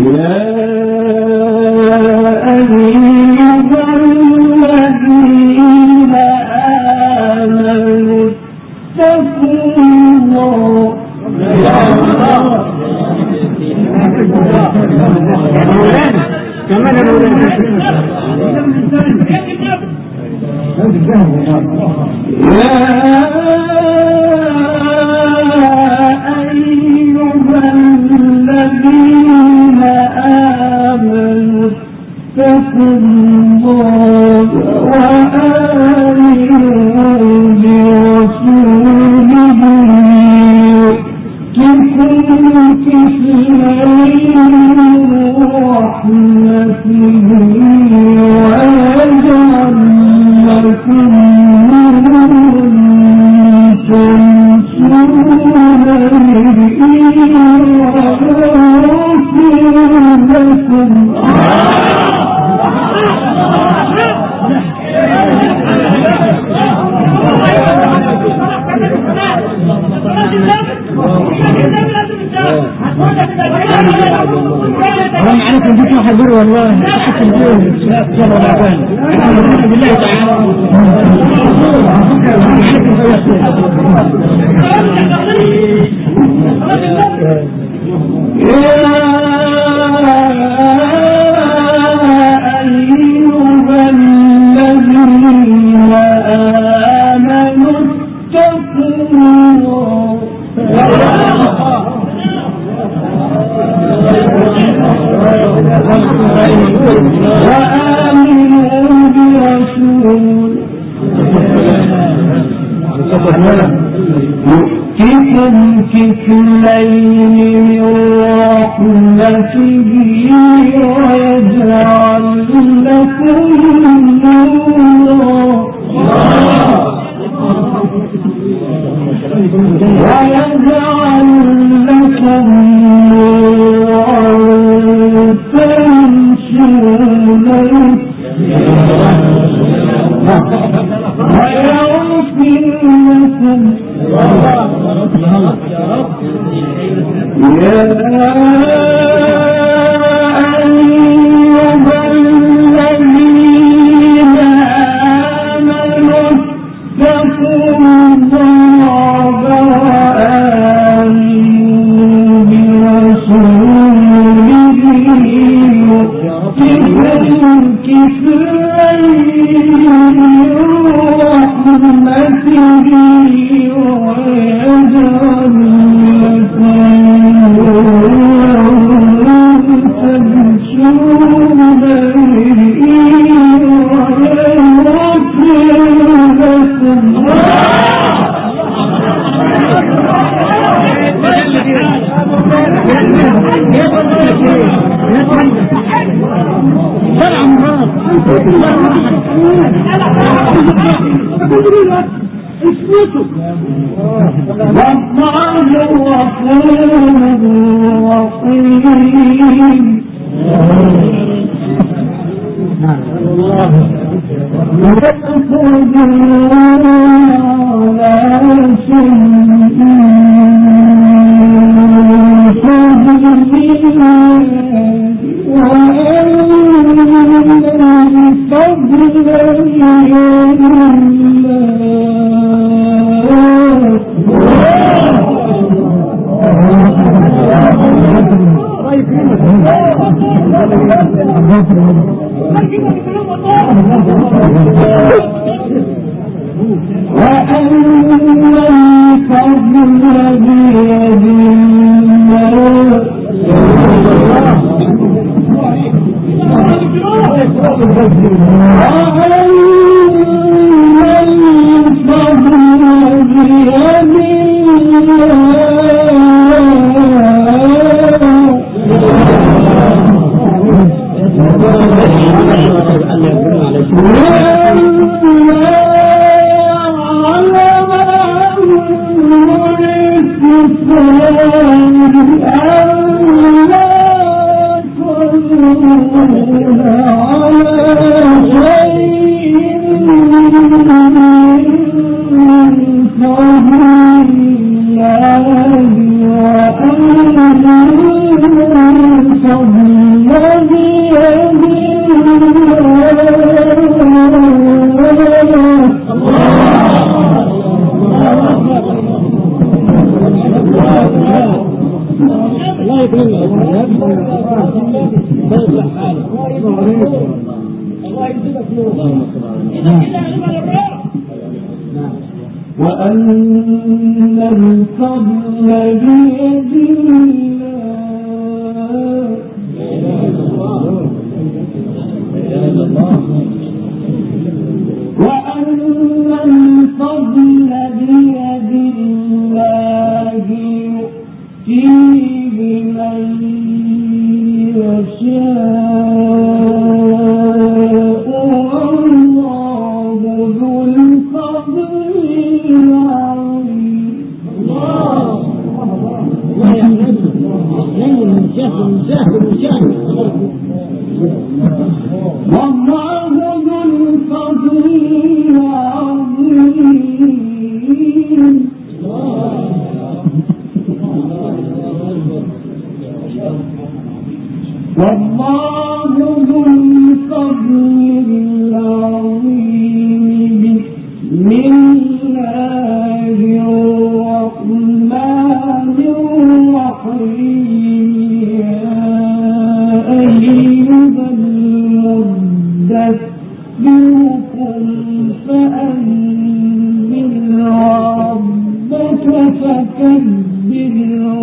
على شيء وأن الفضل بيد الله وأن الفضل بيد الله يؤتيه من يشاء والله ذو الفضل العظيم. الله والله ذو الفضل العظيم. والله ذو الفضل العظيم. بسم الله الرحمن الرحيم. يا أيها المدثر قم فأنذر ربك فكبر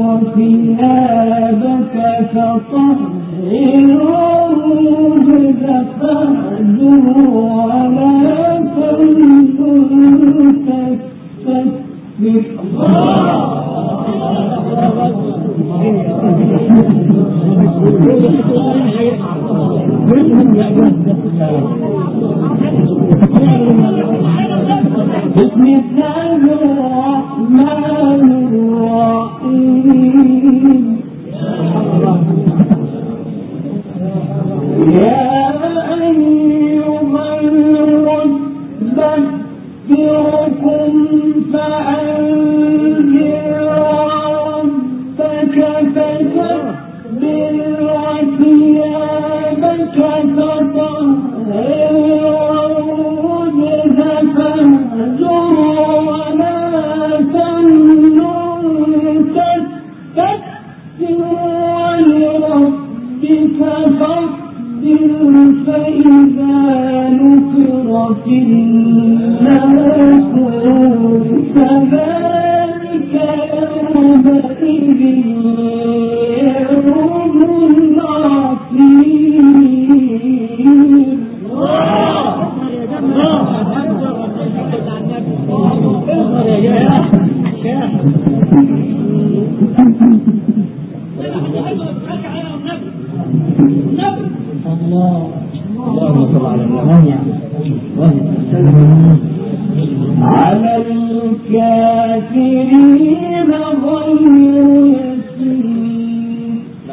وثيابك فطهر والرجز فاهجر ولا تمنن تستكبر. بسم الله الرحمن الرحيم. يا أيها المدثر قم فأنذر ربك فكبر وثيابك فطهر والرجز فاهجر ولا تمنن تستكثر ولربك فاصبر فإذا نقر في الناقور فذلك يومئذ يوم عسير. على الكافرين غير يسير.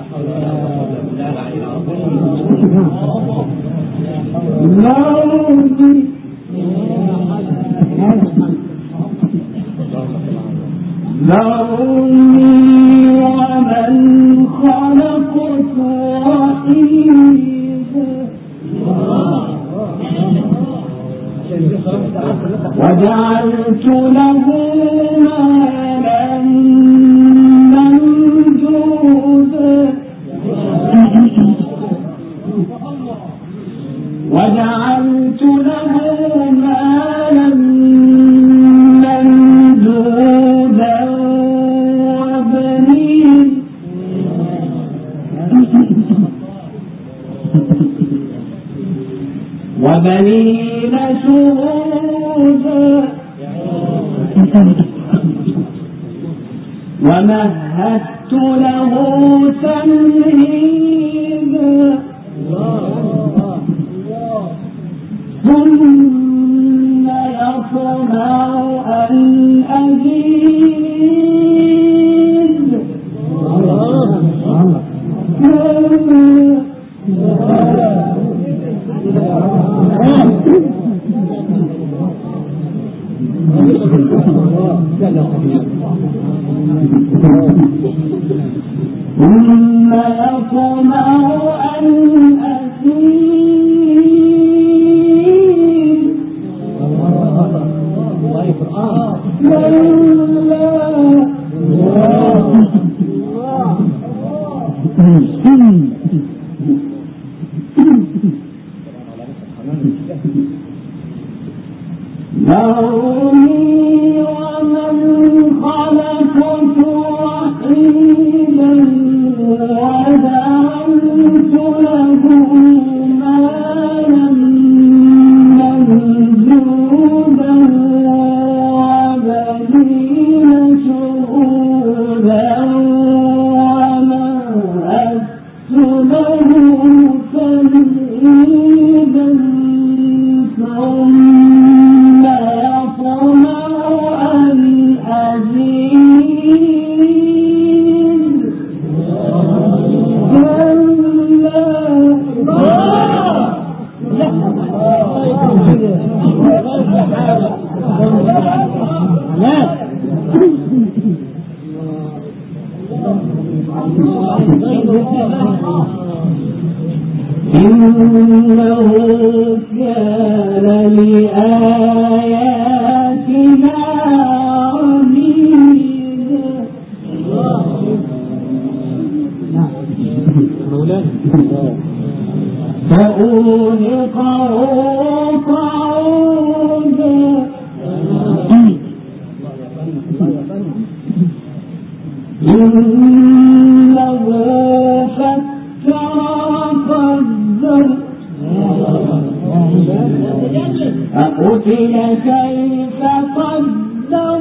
ذرني ومن خلقت وحيدا وجعلت له مالا ممدودا وجعلت له مالا ممدودا وبنين شهودا ومهدت له تمهيدا ثم يطمع أن أزيد ثم يطمع أن أزيد كلا ذرني ومن خلقت وحيدا وجعلت له مالا ممدودا وبنين شهودا ومهدت له تمهيدا ثم يطمع أن أزيد إنه كان لآياتنا عنيدا فأوهقه قعودا إنه فكر وقدر فقتل كيف قدر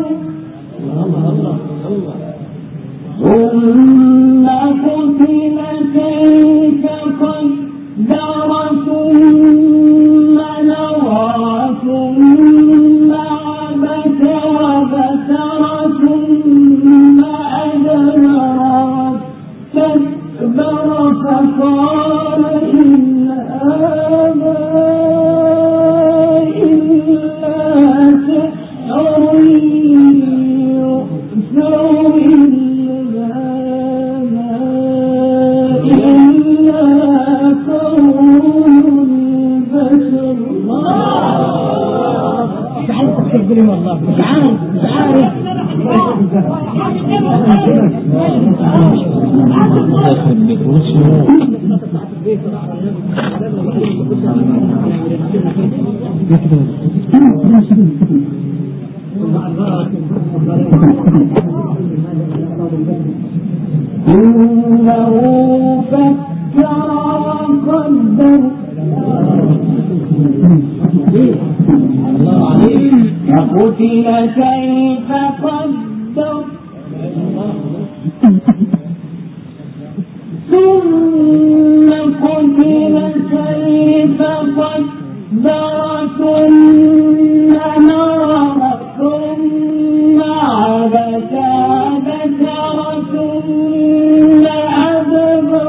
ثم قتل كيف قدر ثم نظر ثم عبس وبسر ثم أدبر واستكبر فقال إن هذا إلا سحر يؤثر إن هذا إلا قول البشر. مش عارف تكبري والله مش عارف إنه فكر وقدر فقتل كيف قدر ثم قتل كيف قدر ثم نظر ثم عبس وبسر ثم أدبر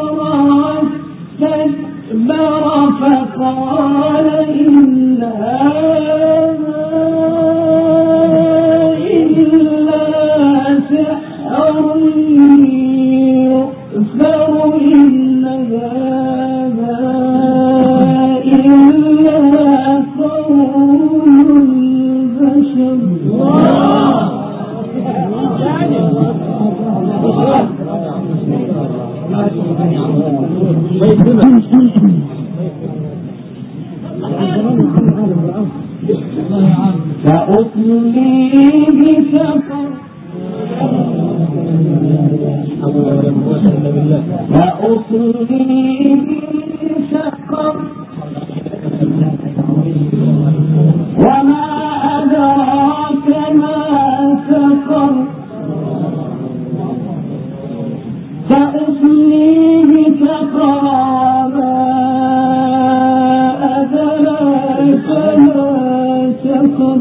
واستكبر فقال إن هذا إلا سحر يؤثر إن هذا إلا قول البشر. فأصليه سقر وما أدراك ما سقر فأصليه سقر وما أدراك ما سقر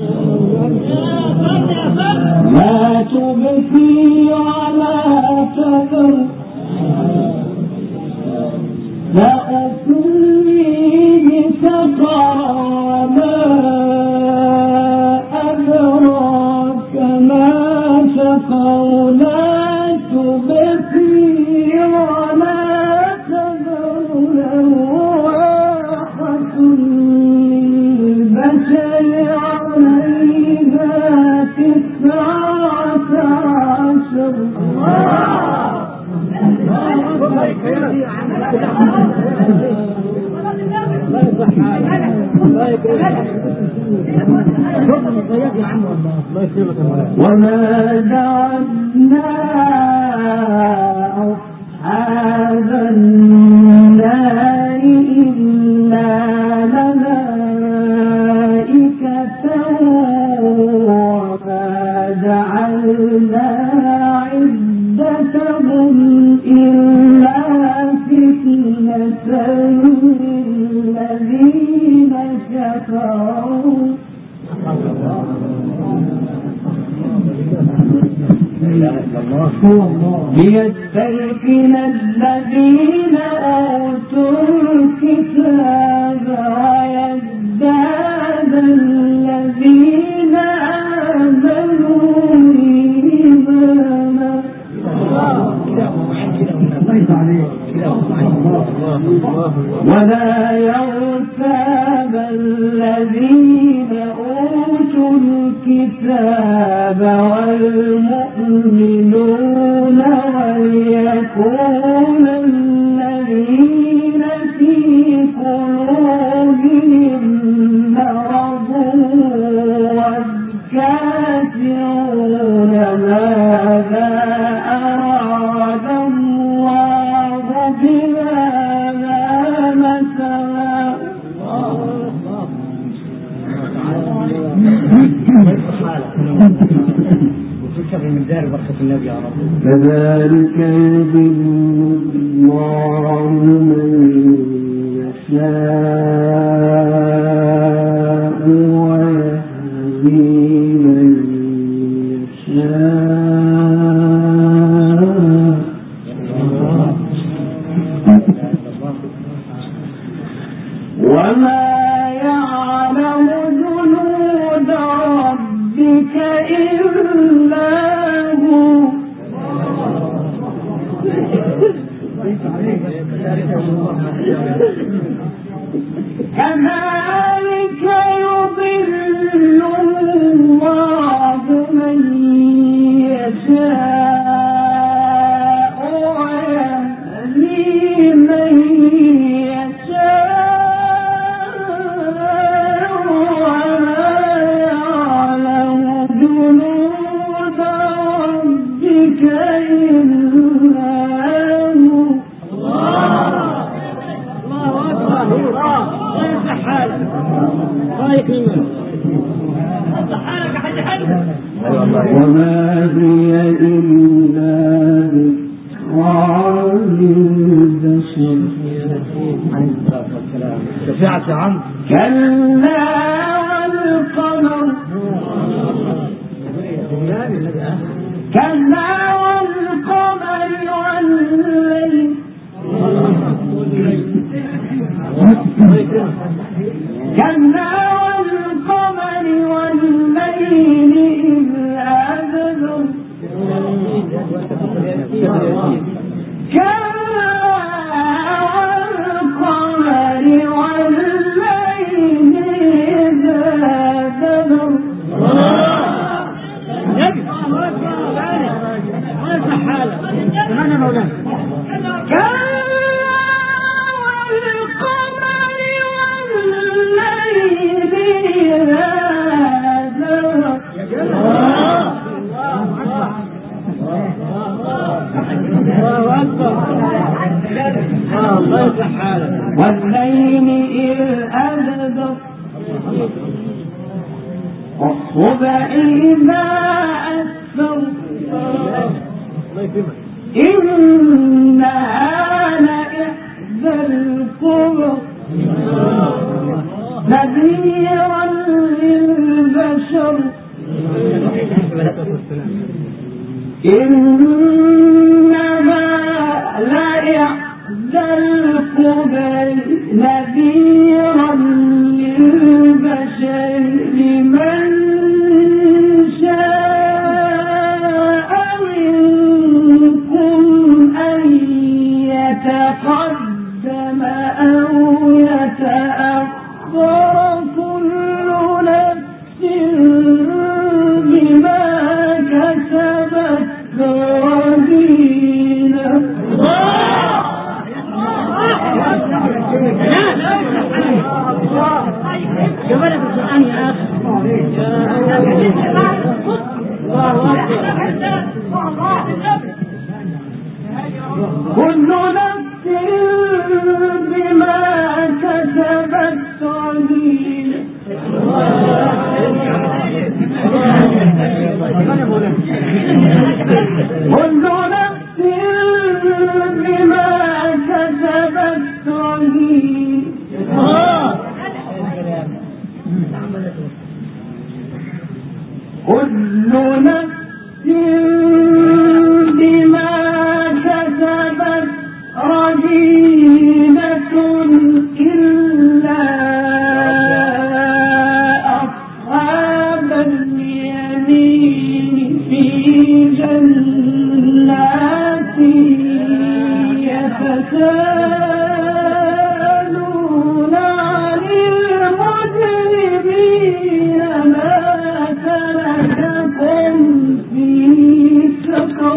لا تبكي ولا تذر فأصليه سقر وما أدراك ما سقر لا تبكي ولا تذر لواحة للبشر عليها 19. وما جعلنا أصحاب النار إلا ملائكة وما جعلنا عدتهم إلا فتنة للذين كفروا ليستيقن الذين أوتوا الكتاب ويزداد الذين آمنوا إيمانا ولا يرتاب الذين أوتوا الكتاب والمؤمنون وليكون الذين في قلوبهم مرض والكافرون ماذا أراد الله بهذا مثلا كذلك يضل الله من يشاء ويهدي من يشاء وما يعلم جنود ربك إلا هو كذلك يضل الله من يشاء ويهدي من يشاء وما يعلم جنود ربك إلا هو وما هي إلا ذكرى للبشر كلا والقمر كلا والقمر والليل كلا والقمر والليل إذ أدبر كلا والقمر والليل إذ أدبر والليل إذ أدبر والصبح إذا أسفر إنها لإحدى الكبر نذيرا للبشر إنما لإحدى الكبر نذيرا للبشر لمن شاء منكم أن يتقدم أو يتأخر كل نفس بما كسبت رهينة جمالك القرآن يا أخي. كل نفس بما كسبت رهينة كل نفس بما كسبت رهينة كل نفس بما كسبت رهينة إلا أصحاب اليمين في جنات يتساءلون عن المجرمين ما سلككم في سقر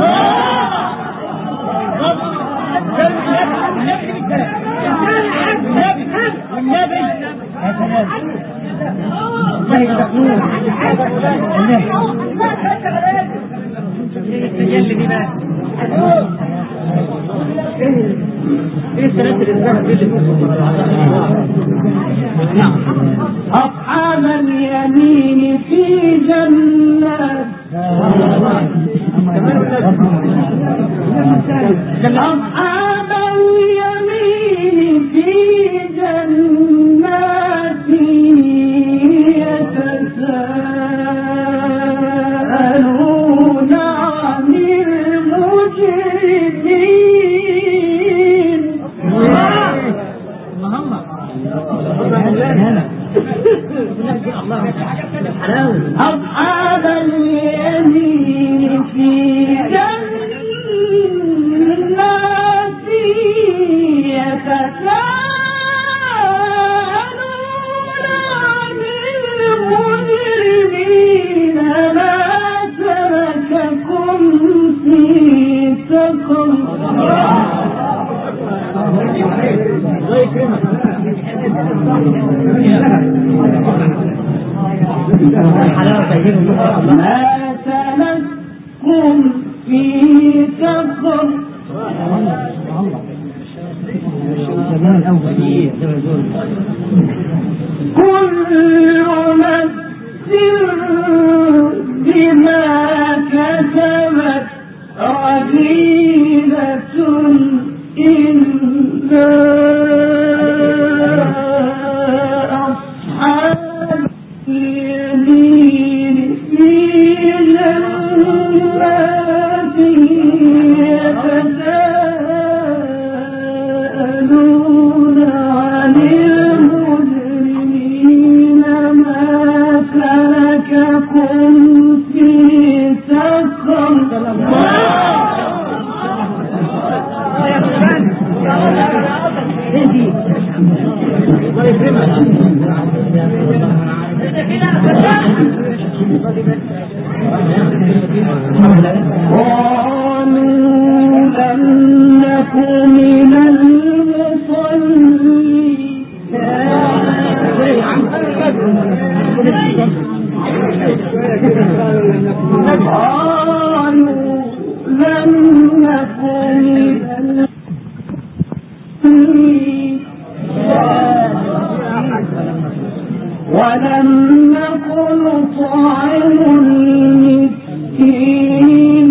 أصحاب اليمين في جنات أصحاب اليمين في جنات يتساءلون عن المجرمين أصحاب اليمين في جنات يتساءلون عن المجرمين ما سلككم في سقر ما سلككم في سقر كل نفس بما كسبت رهينة إلا أصحاب اليمين في جنات يتساءلون عن المجرمين ما سلككم في سقر قالوا لم نكن من المصلين قالوا لم نكن من المصلين ولم نكن نطعم المسكين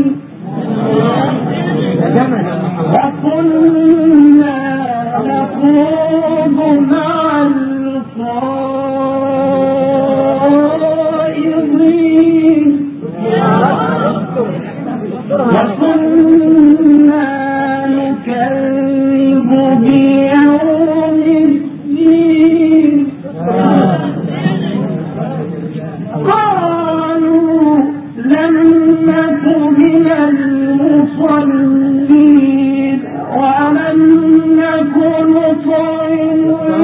وكنا نخوض مع الخائضين وكنا نكذب بيوم الدين قالوا لم نك من المصلين ولم نك نطعم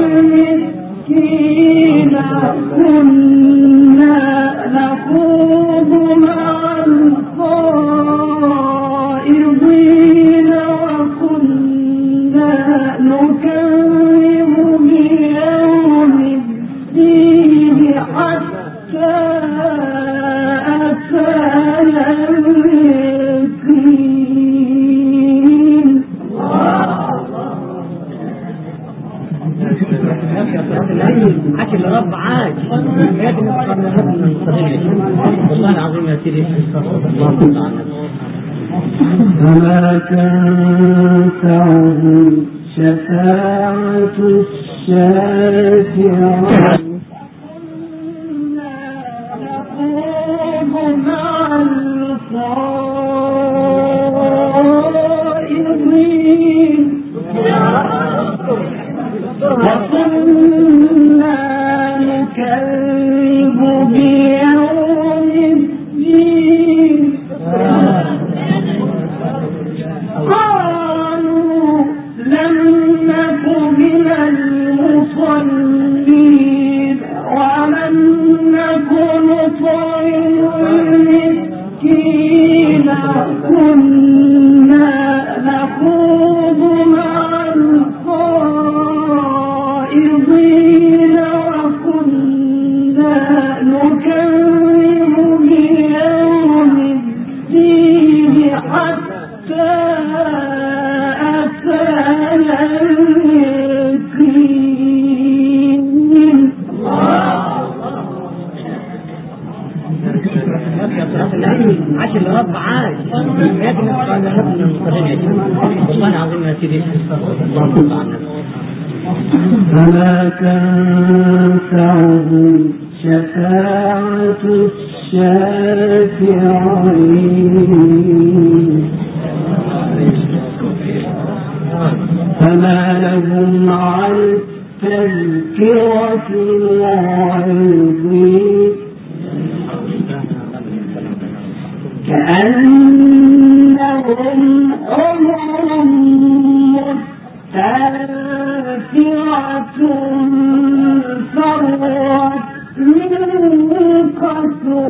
المسكين كنا نخوض مع الخائضين وكنا نكذب بيوم الدين حكي الرب عاج والله العظيم يا سيدي فما تنفعهم شفاعة الشافعين نخوض مع الخائضين وكنا نكذب بيوم الدين قالوا لم نك من المصلين ولم نك نطعم المسكين كنا نخوض مع الخائضين وكنا نكذب بيوم الدين حتى أتانا اليقين. عاش الرب عاش والله العظيم يا سيدي فما تنفعهم شفاعة الشافعين فما لهم عن التذكرة معرضين كأنهم حمر مستنفرة فرت من قسوة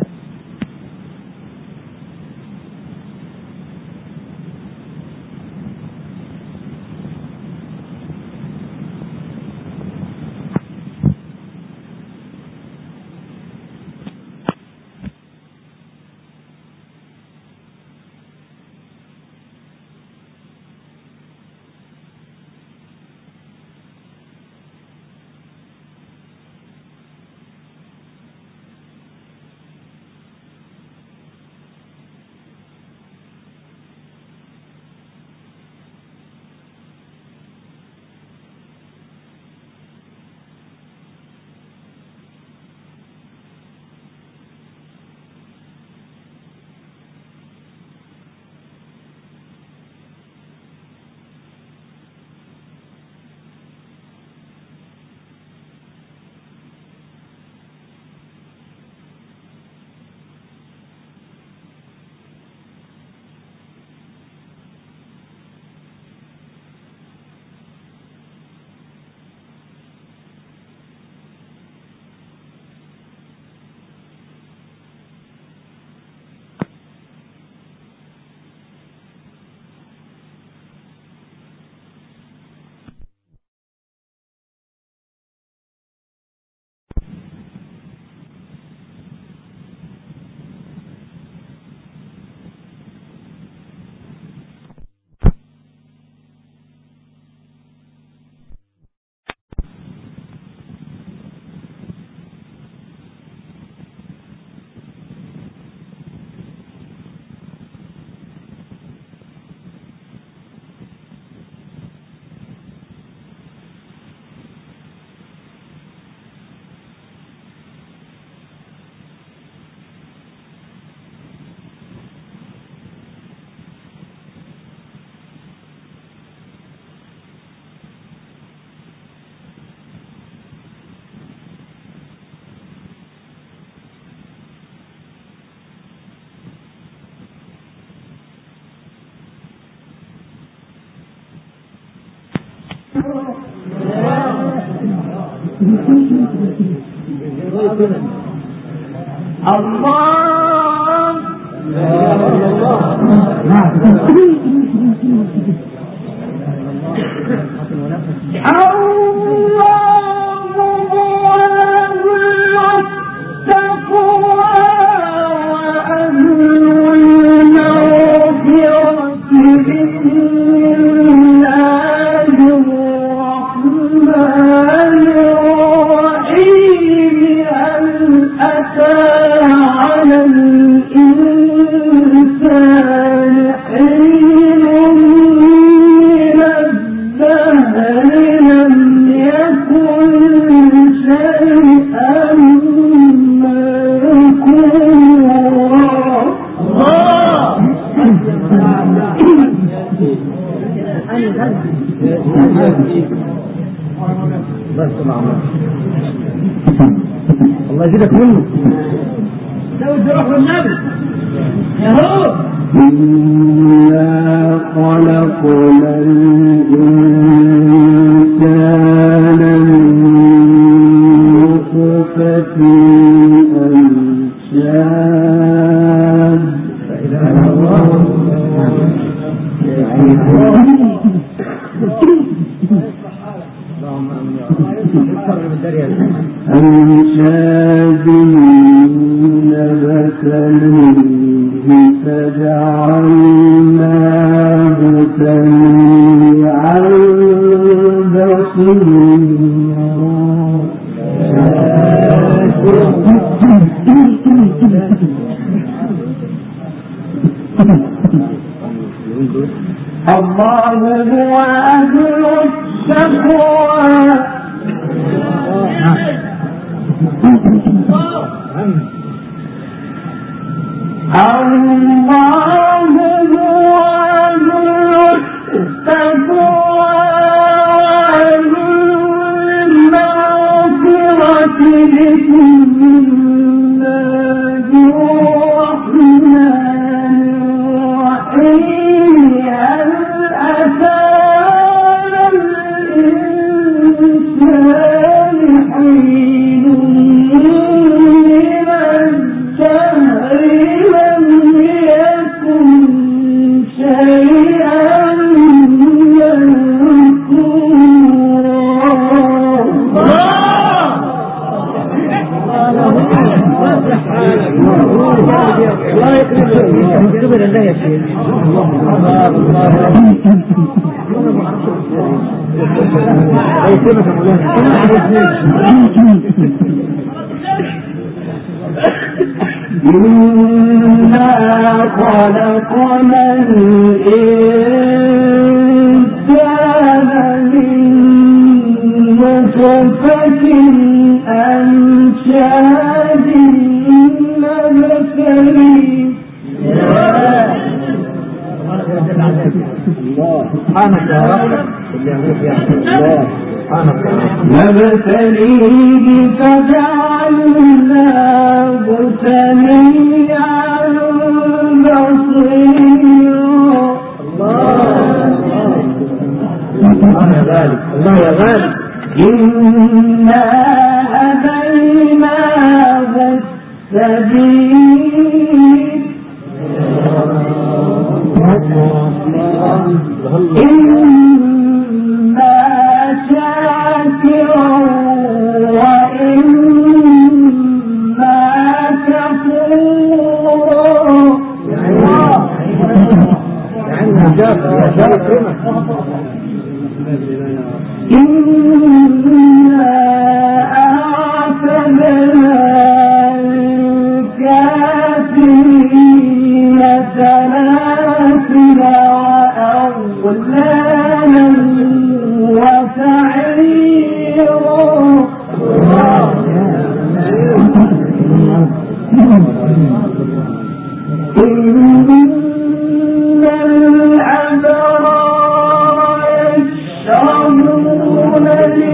الله الله يجيبك منه لو تروح النبي يا هو إنا خلقنا الإنسان من نطفة أمشاج أمشاج نبتليه فجعلناه سميعا بصيرا الله هو أهل التقوى الله هو أهل التقوى المغفرة بسم الله الرحمن الرحيم هل أتى الإنسان حين من الدهر لم يكن شيئا الله يكرمك كبر الله يا شيخ إنا خلقنا الإنسان من نطفة أمشاج نبتليه سبحانك يا رب نبتليه فجعلناه سميعا بصيرا الله يا غالي الله يا غالي إنا هديناه السبيل إما شاكرا وإما كفورا إنا أعتدنا الكافرين سلاسل وأغلالا وسعيرا إن الأبرار يشربون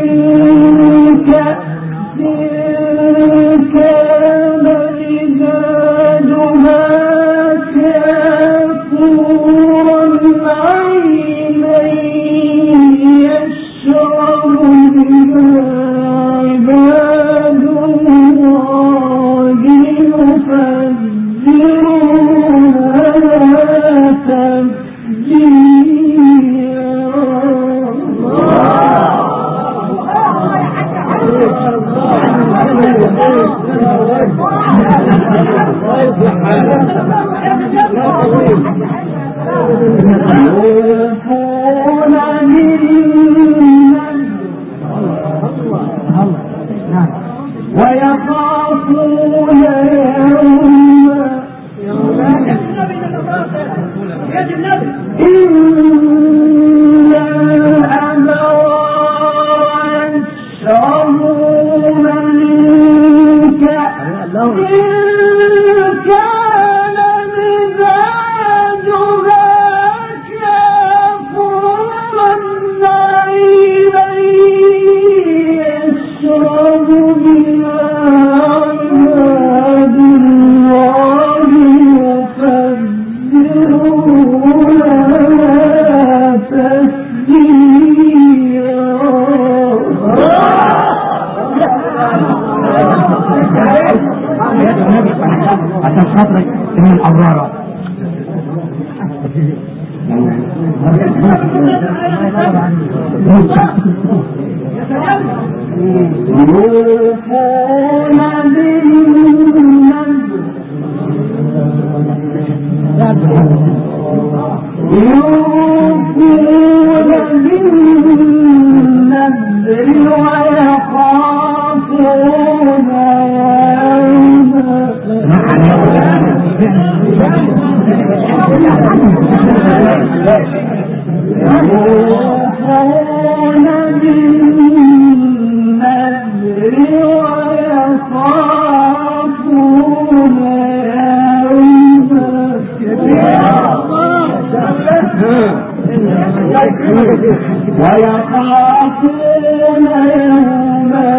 ويخافون يوما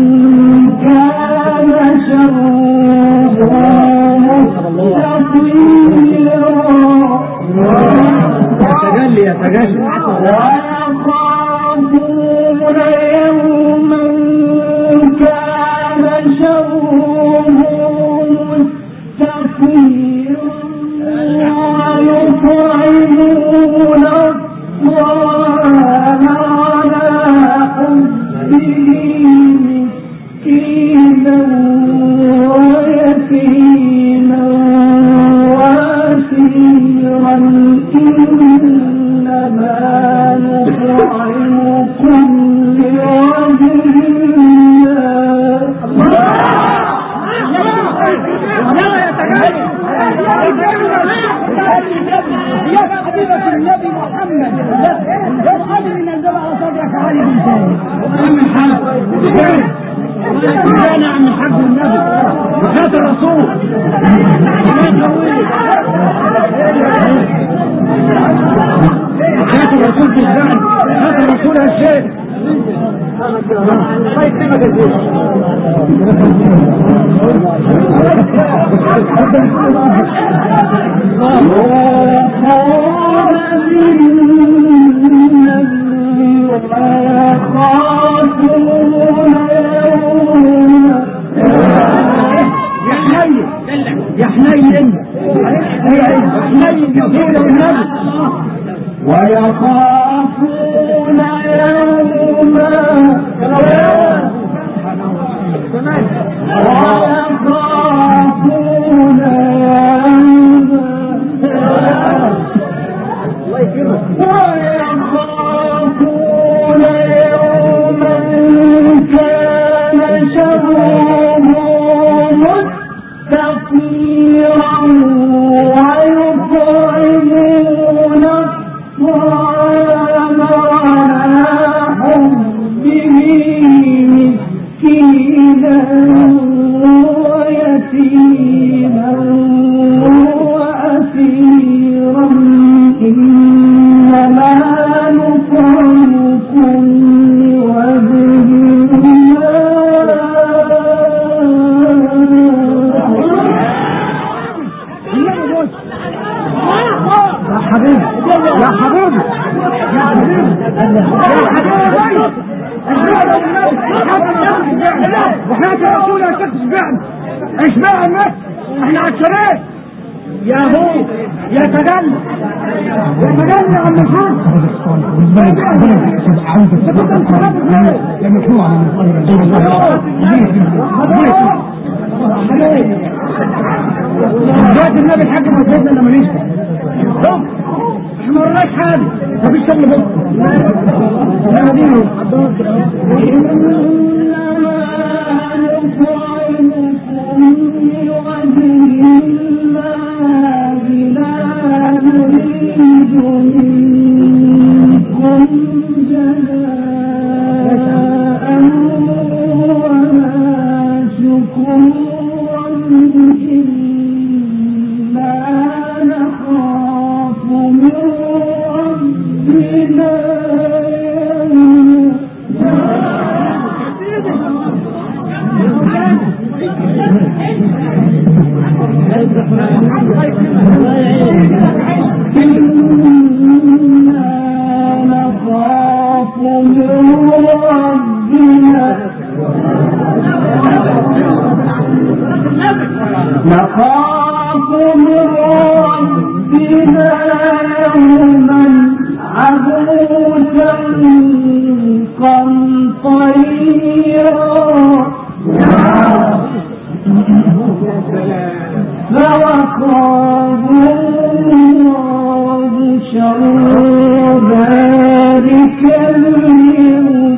كان شره مستطيرا ويخافون يوما كان شره مستطيرا ويطعمون الطعام على حبه مسكينا ويتيما واسيرا إنما نطعمكم لوجه يا حبيبة النبي محمد لا تخلي من الجبع على صدرك علي بن زيد عم الحاج انا عم الحاج النبي وخات الرسول وخات الرسول في الزعل خات الرسول هالشيء الله يكتبك الزيت يا حنين ويخافون يوما كان شره مستطيرا ويطعمون الطعام على حبه مسكينا ويتيما وأسيرا إنما نطعمكم لوجه يا حبيبي وحياة رسولها تشبعنا اشبع الناس احنا عشرين يا هو يا تجلى عم الحاج دلوقتي النبي الحاج ما سيدنا لما نشتغل احنا مرناش حاجه مفيش شغل بكره لا دينه نخاف من ربنا يوما عبوسا طيرا فوقاه الله شر ذلك اليوم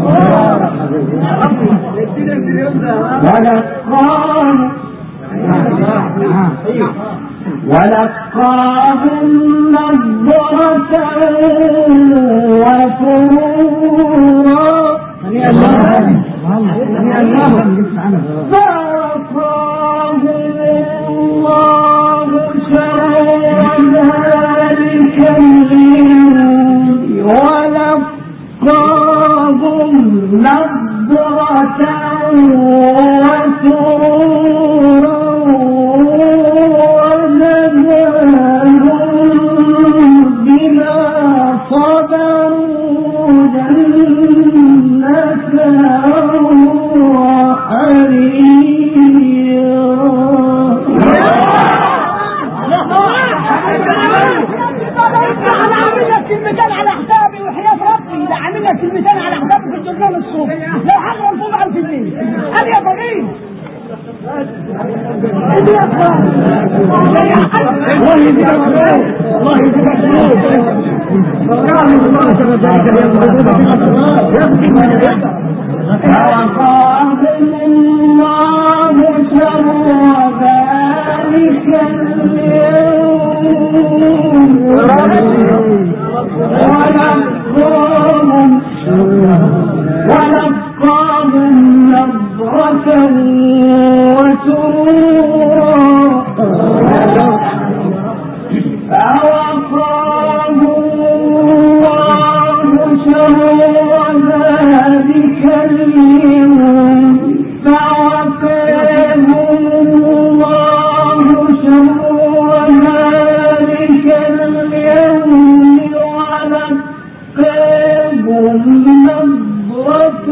ولقاهم نضرة وسرورا فوقاهم الله شر ذلك اليوم ولقاهم نضرة وسرورا بما صبروا جنة كلمتين على حسابي وحياة ربي ده عامل لك كلمتين على حسابي في الجرنان الصوت لو حاجة مرفوض عن في الليل قال يا بغير فوقاهم الله شر ذلك اليوم ولقاهم نضرة وسرورا فوقاهم الله شر ذلك اليوم فوقاهم الله شر ذلك اليوم ولقاهم نضرة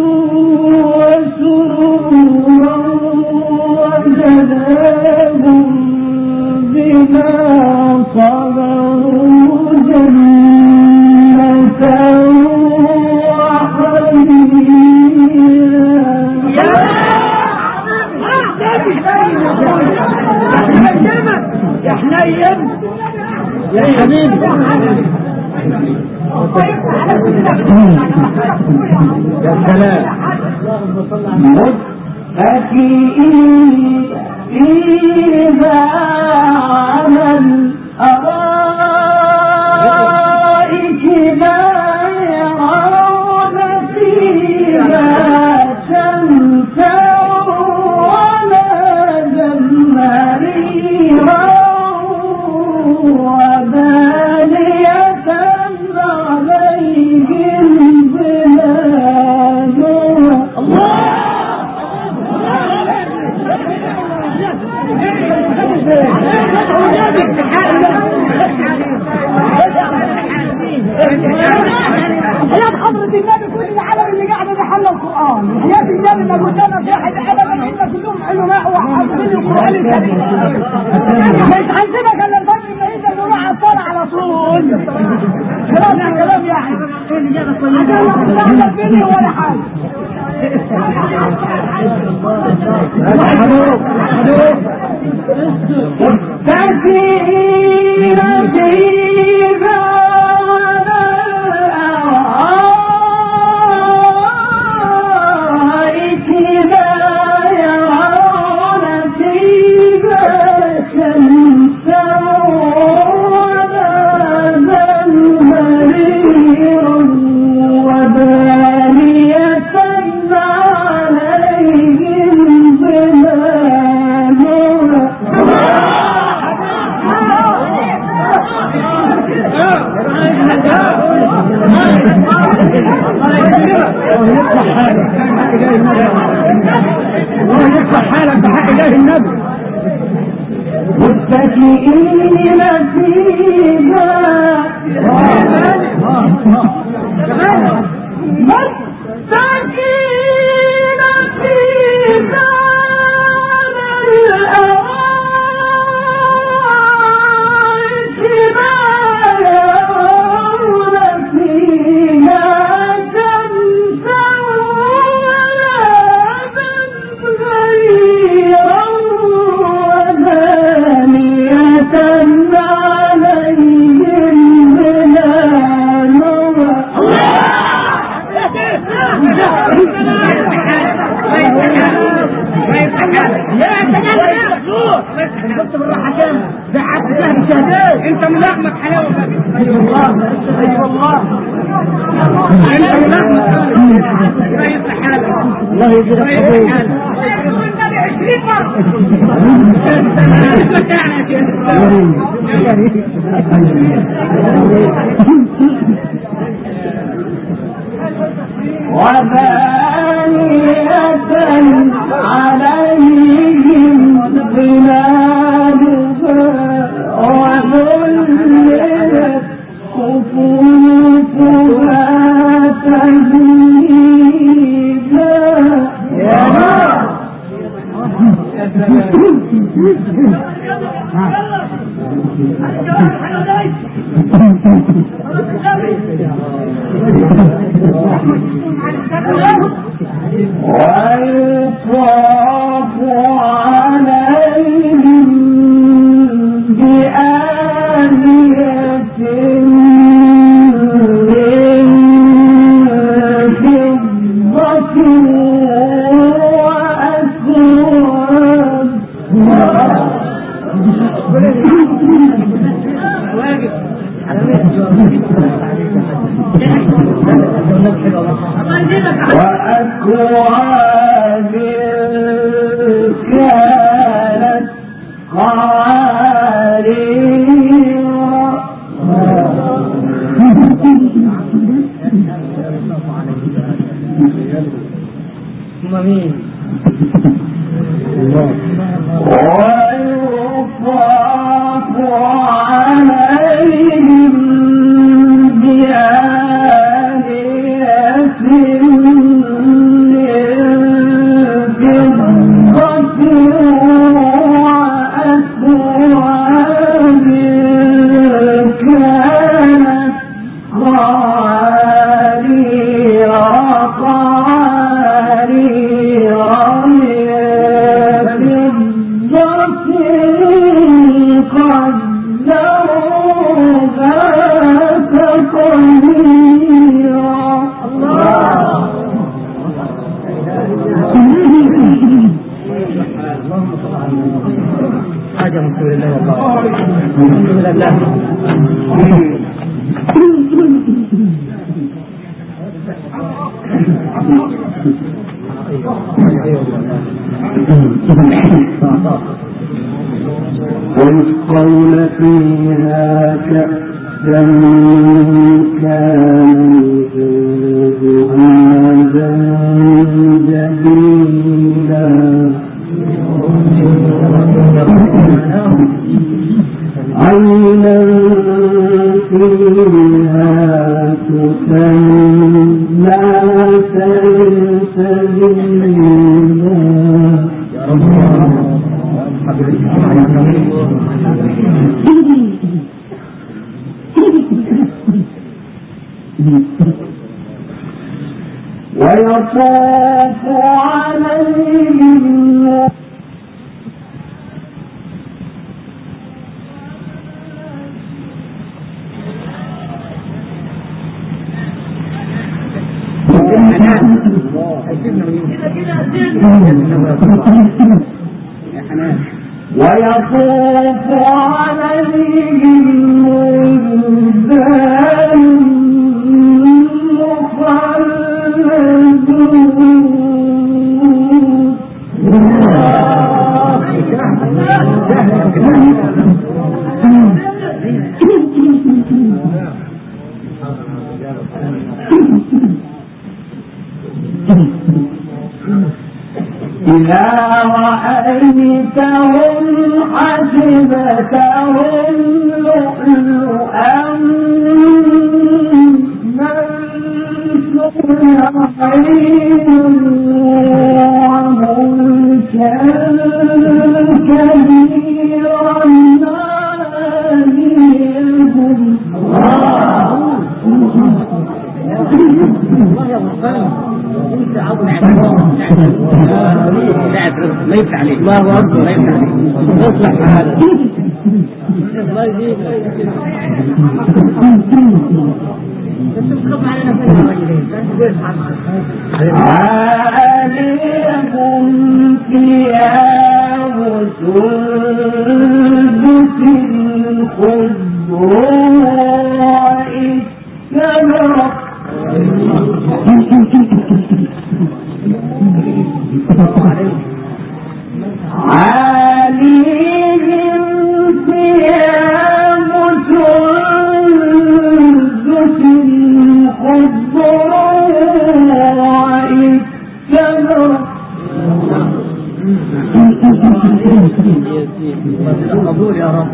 وسرورا وجزاهم بما صبروا جنة يا حنين يا حبيبي يا سلام متكئين فيها على الأرائك لا يرون فيها شمسا ولا زمهريرا ودانية عليهم ظلالها حياة حضرة النبي كل العالم اللي قاعد بيحل القرآن حياة النبي ما قلت انا في واحد ابدا ان كلهم علماء وحافظين القرآن الكريم مش هنسيبك الا الفجر ما يجي نروح على الصلاة على طول خلاص الكلام يعني عشان لا فيني ولا حاجة متكئين فيها على الأرائك لا يرون فيها شمسا ولا زمهريرا ودانية عليهم ظلالها كنت بالراحه كام زعقت فيها بالشهدين انت ملحمك حلاوه بقى. اي والله اي والله انت ملحمك الله يصلح حالك الله يجزيك خير. 20 مرة وثانية عليهم ظلالها وذللت قطوفها تذليلا. ويطاف عليهم بآنية من فضة وأكواب كانت قوارير ويطاف عليهم بآنية ويسقون فيها كأسا كان زنجبيلا عينا فيها تسمى سلسبيلا. ويطوف عليهم ويطوف عليهم ولدان إذا رأيتهم حسبتهم لؤلؤا منثورا وملكا كبيرا ما يفتح عليك الله أكبر ما يفتح عليك اصلح حالك الله يجيبك عليهم ثياب سندس خضر واستبرق عليهم ثياب سندس خضر واستبرق قبول يا رب.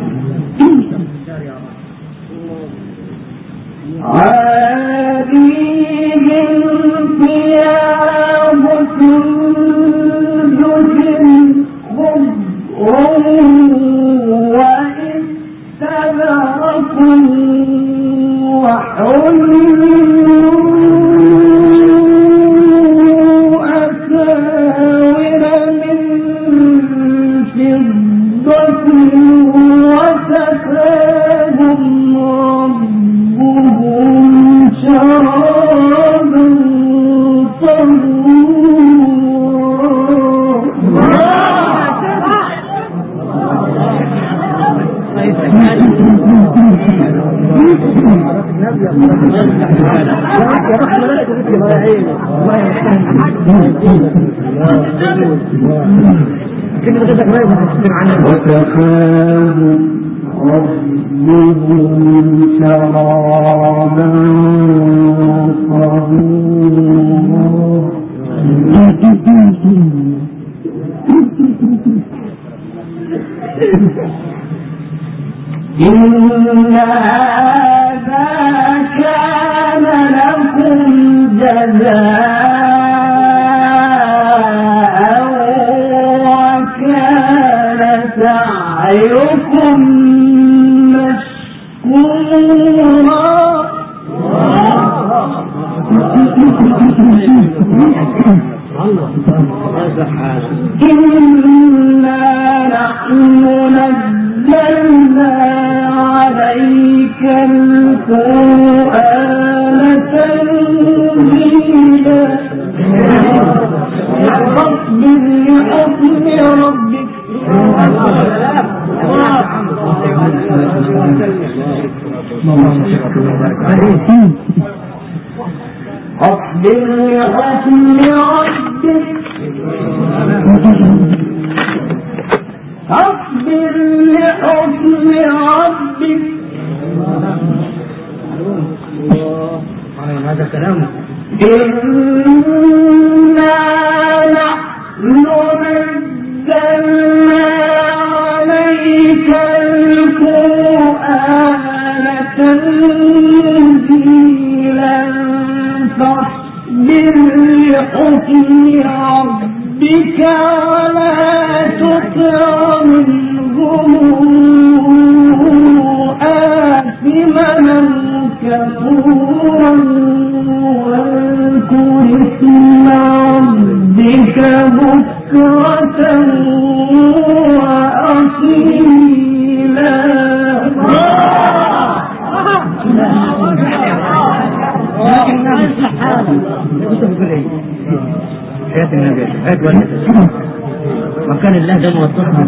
عليهم ثياب سندس خضر واستبرق وحلوا أساور من فضة وسقاهم ربهم شرابا وسقاهم ربهم شرابا إن هذا كان لكم جزاء وكان سعيكم مشكورا إنا نحن نزلنا عليك القرآن تنزيلا فاصبر لحكم ربك اصبر لحكم ربك اصبر لحكم ربك هذا كلامه. إنا نحن نزلنا عليك القرآن تنزيلا فاصبر لحكم ربك ولا تطع منهم آثما كفورا واذكر اسم ربك بكرة وأصيلا. حياة النبي حياة والدته وكان الله ده موصفها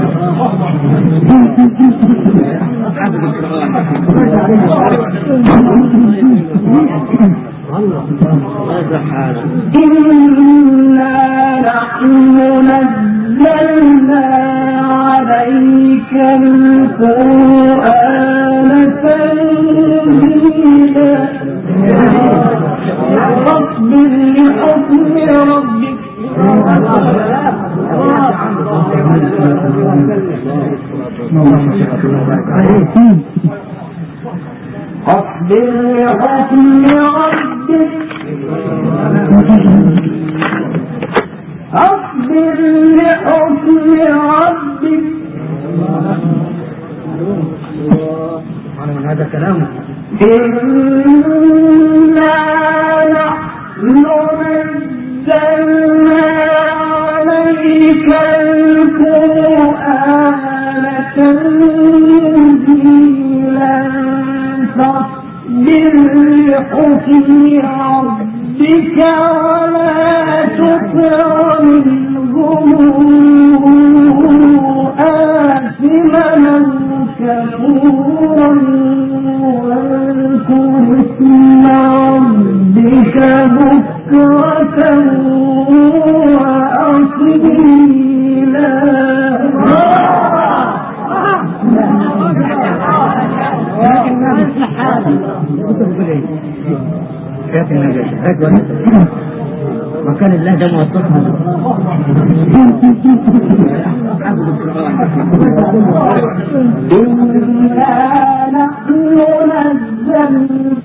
إنا نحن نزلنا عليك القرآن تنزيلا فاصبر لحكم ربك اصبر لحكم ربك اصبر لحكم ربك هذا كلامه. إنا نحن نزلنا عليك القرآن تنزيلا فاصبر في ربك ولا تطع منهم آثما كفورا واذكر اسم ربك بكرة وأصيلا. وكان الله ده موصفها إنا نحن نزلنا